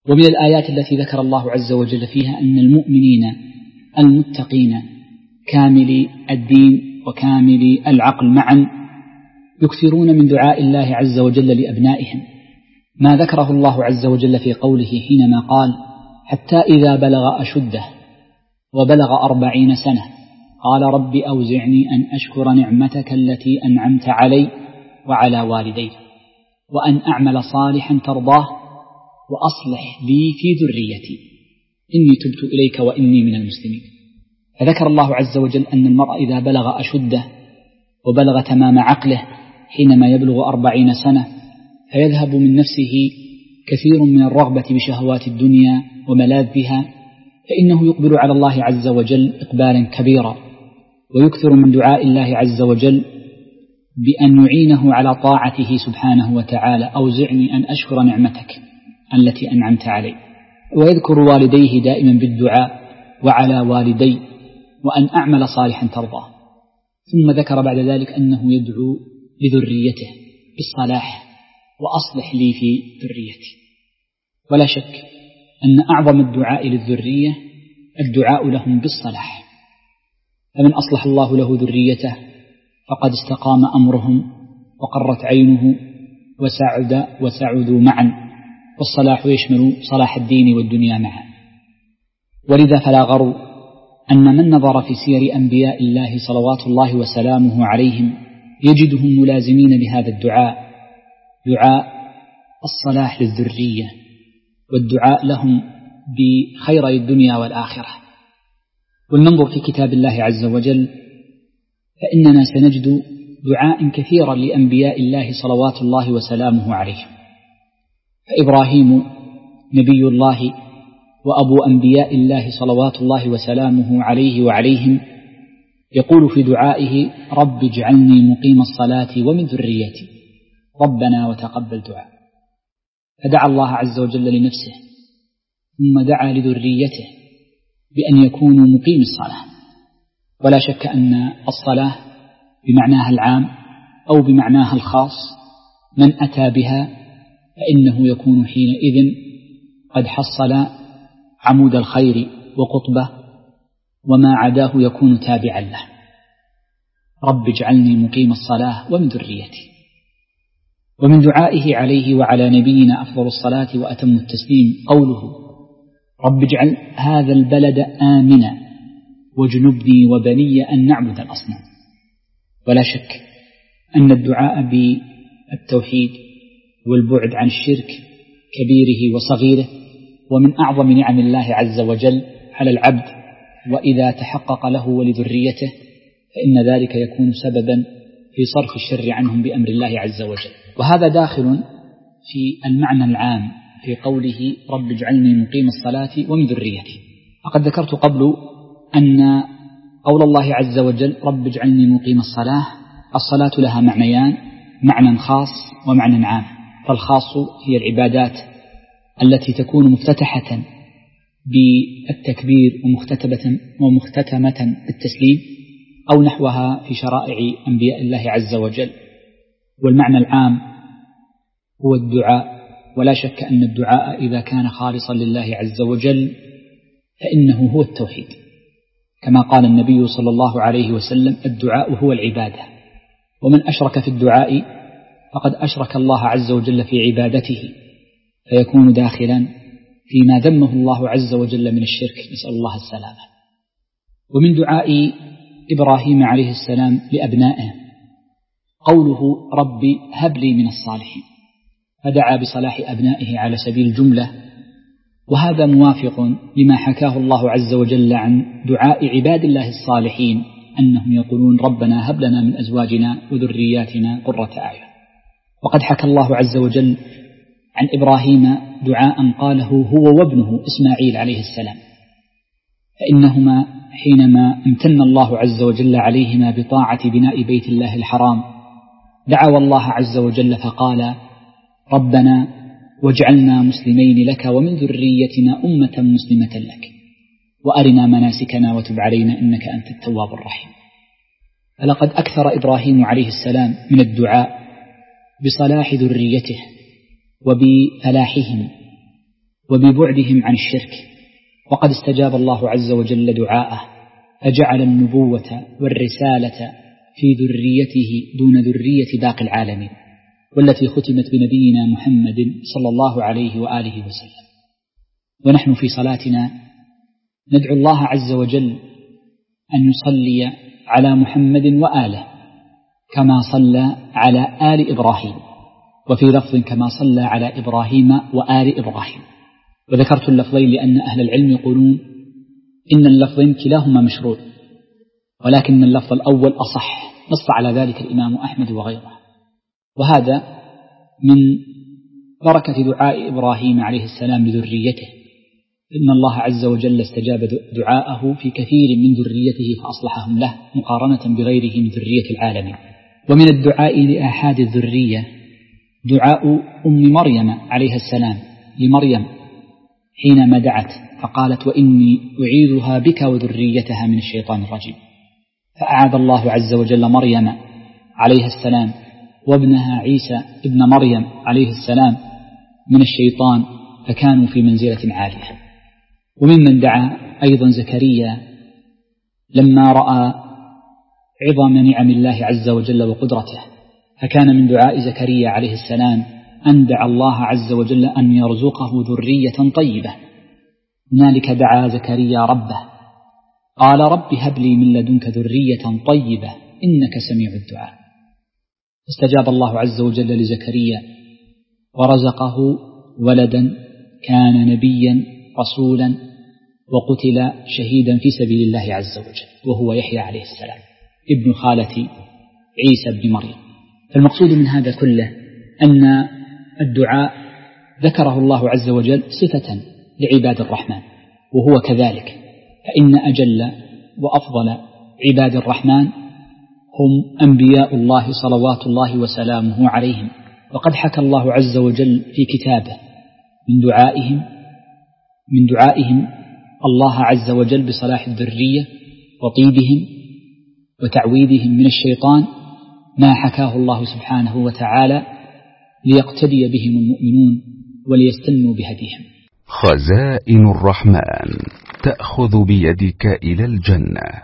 ومن الآيات التي ذكر الله عز وجل فيها أن المؤمنين المتقين كاملي الدين وكاملي العقل معا يكثرون من دعاء الله عز وجل لأبنائهم، ما ذكره الله عز وجل في قوله حينما قال: حتى إذا بلغ أشده وبلغ 40 سنة قال: رب أوزعني أن أشكر نعمتك التي أنعمت علي وعلى والدي وأن أعمل صالحا ترضاه وأصلح لي في ذريتي إني تبت إليك وإني من المسلمين. فذكر الله عز وجل أن المرء إذا بلغ أشده وبلغ تمام عقله حينما يبلغ 40 سنة فيذهب من نفسه كثير من الرغبة بشهوات الدنيا وملاذها، فإنه يقبل على الله عز وجل إقبالا كبيرا، ويكثر من دعاء الله عز وجل بأن يعينه على طاعته سبحانه وتعالى: أوزعني أن أشكر نعمتك التي أنعمت علي. ويذكر والديه دائما بالدعاء: وعلى والدي وأن أعمل صالحا ترضاه. ثم ذكر بعد ذلك أنه يدعو لذريته بالصلاح: وأصلح لي في ذريتي. ولا شك أن أعظم الدعاء للذرية الدعاء لهم بالصلاح، فمن أصلح الله له ذريته فقد استقام أمرهم وقرت عينه وسعدوا معا، والصلاح يشمل صلاح الدين والدنيا معا. ولذا فلا غرو أن من نظر في سير أنبياء الله صلوات الله وسلامه عليهم يجدهم ملازمين لهذا الدعاء، دعاء الصلاح للذرية والدعاء لهم بخيري الدنيا والآخرة. ولننظر في كتاب الله عز وجل فإننا سنجد دعاء كثيرا لأنبياء الله صلوات الله وسلامه عليهم. فإبراهيم نبي الله وأبو أنبياء الله صلوات الله وسلامه عليه وعليهم يقول في دعائه: رب اجعلني مقيم الصلاة ومن ذريتي ربنا وتقبل دعاء. فدعا الله عز وجل لنفسه ثم دعا لذريته بأن يكونوا مقيم الصلاة. ولا شك أن الصلاة بمعناها العام أو بمعناها الخاص من أتى بها فإنه يكون حينئذ قد حصل عمود الخير وقطبه، وما عداه يكون تابعا له. رب اجعلني مقيم الصلاة ومن ذريتي. ومن دعائه عليه وعلى نبينا أفضل الصلاة وأتم التسليم قوله: رب اجعل هذا البلد آمنا واجنبني وبني أن نعبد الأصنام. ولا شك أن الدعاء بالتوحيد والبعد عن الشرك كبيره وصغيره ومن أعظم نعم الله عز وجل على العبد، وإذا تحقق له ولذريته فإن ذلك يكون سببا في صرف الشر عنهم بأمر الله عز وجل. وهذا داخل في المعنى العام في قوله: رب اجعلني مقيم الصلاة ومن ذريتي. فقد ذكرت قبل أن قول الله عز وجل رب اجعلني مقيم الصلاة لها معنيان: معنى خاص ومعنى عام. فالخاص هي العبادات التي تكون مفتتحة بالتكبير ومختتمة بالتسليم أو نحوها في شرائع أنبياء الله عز وجل. والمعنى العام هو الدعاء. ولا شك أن الدعاء إذا كان خالصا لله عز وجل فإنه هو التوحيد، كما قال النبي صلى الله عليه وسلم: الدعاء هو العبادة، ومن أشرك في الدعاء فقد أشرك الله عز وجل في عبادته، فيكون داخلا فيما ذمه الله عز وجل من الشرك، نسأل الله السلامة. ومن دعاء إبراهيم عليه السلام لأبنائه قوله: ربي هب لي من الصالحين، فدعا بصلاح أبنائه على سبيل الجملة. وهذا موافق لما حكاه الله عز وجل عن دعاء عباد الله الصالحين أنهم يقولون: ربنا هب لنا من أزواجنا وذرياتنا قرة أعين. وقد حكى الله عز وجل عن إبراهيم دعاء قاله هو وابنه إسماعيل عليه السلام، فإنهما حينما امتن الله عز وجل عليهما بطاعة بناء بيت الله الحرام دعوا الله عز وجل فقال: ربنا واجعلنا مسلمين لك ومن ذريتنا أمة مسلمة لك وأرنا مناسكنا وتب علينا إنك أنت التواب الرحيم. فلقد أكثر إبراهيم عليه السلام من الدعاء بصلاح ذريته وبفلاحهم وببعدهم عن الشرك. وقد استجاب الله عز وجل دعاءه فجعل النبوة والرسالة في ذريته دون ذرية باقي العالمين، والتي ختمت بنبينا محمد صلى الله عليه وآله وسلم. ونحن في صلاتنا ندعو الله عز وجل أن يصلي على محمد وآله كما صلى على آل إبراهيم، وفي لفظ كما صلى على إبراهيم وآل إبراهيم. وذكرت اللفظين لأن أهل العلم يقولون إن اللفظين كلاهما مشروع، ولكن اللفظ الأول أصح، نص على ذلك الإمام أحمد وغيره. وهذا من بركة دعاء إبراهيم عليه السلام لذريته، إن الله عز وجل استجاب دعاءه في كثير من ذريته فأصلحهم له مقارنة بغيره من ذرية العالمين. ومن الدعاء لآحاد الذرية دعاء أم مريم عليه السلام لمريم حينما دعت فقالت وإني أعيذها بك وذريتها من الشيطان الرجيم، فأعاذ الله عز وجل مريم عليه السلام وابنها عيسى ابن مريم عليه السلام من الشيطان، فكانوا في منزلة عالية. وممن دعا أيضا زكريا لما رأى عظم نعم الله عز وجل وقدرته، فكان من دعاء زكريا عليه السلام أن دعا الله عز وجل أن يرزقه ذرية طيبة. هنالك دعا زكريا ربه قال رب هب لي من لدنك ذرية طيبة إنك سميع الدعاء، استجاب الله عز وجل لزكريا ورزقه ولدا كان نبيا رسولا وقتل شهيدا في سبيل الله عز وجل، وهو يحيى عليه السلام ابن خالة عيسى بن مريم. فالمقصود من هذا كله أن الدعاء ذكره الله عز وجل صفة لعباد الرحمن، وهو كذلك، فإن أجل وأفضل عباد الرحمن هم أنبياء الله صلوات الله وسلامه عليهم. وقد حكى الله عز وجل في كتابه من دعائهم الله عز وجل بصلاح الذرية وطيبهم وتعويذهم من الشيطان ما حكاه الله سبحانه وتعالى ليقتدي بهم المؤمنون وليستنوا بهديهم. خزائن الرحمن تأخذ بيدك إلى الجنة.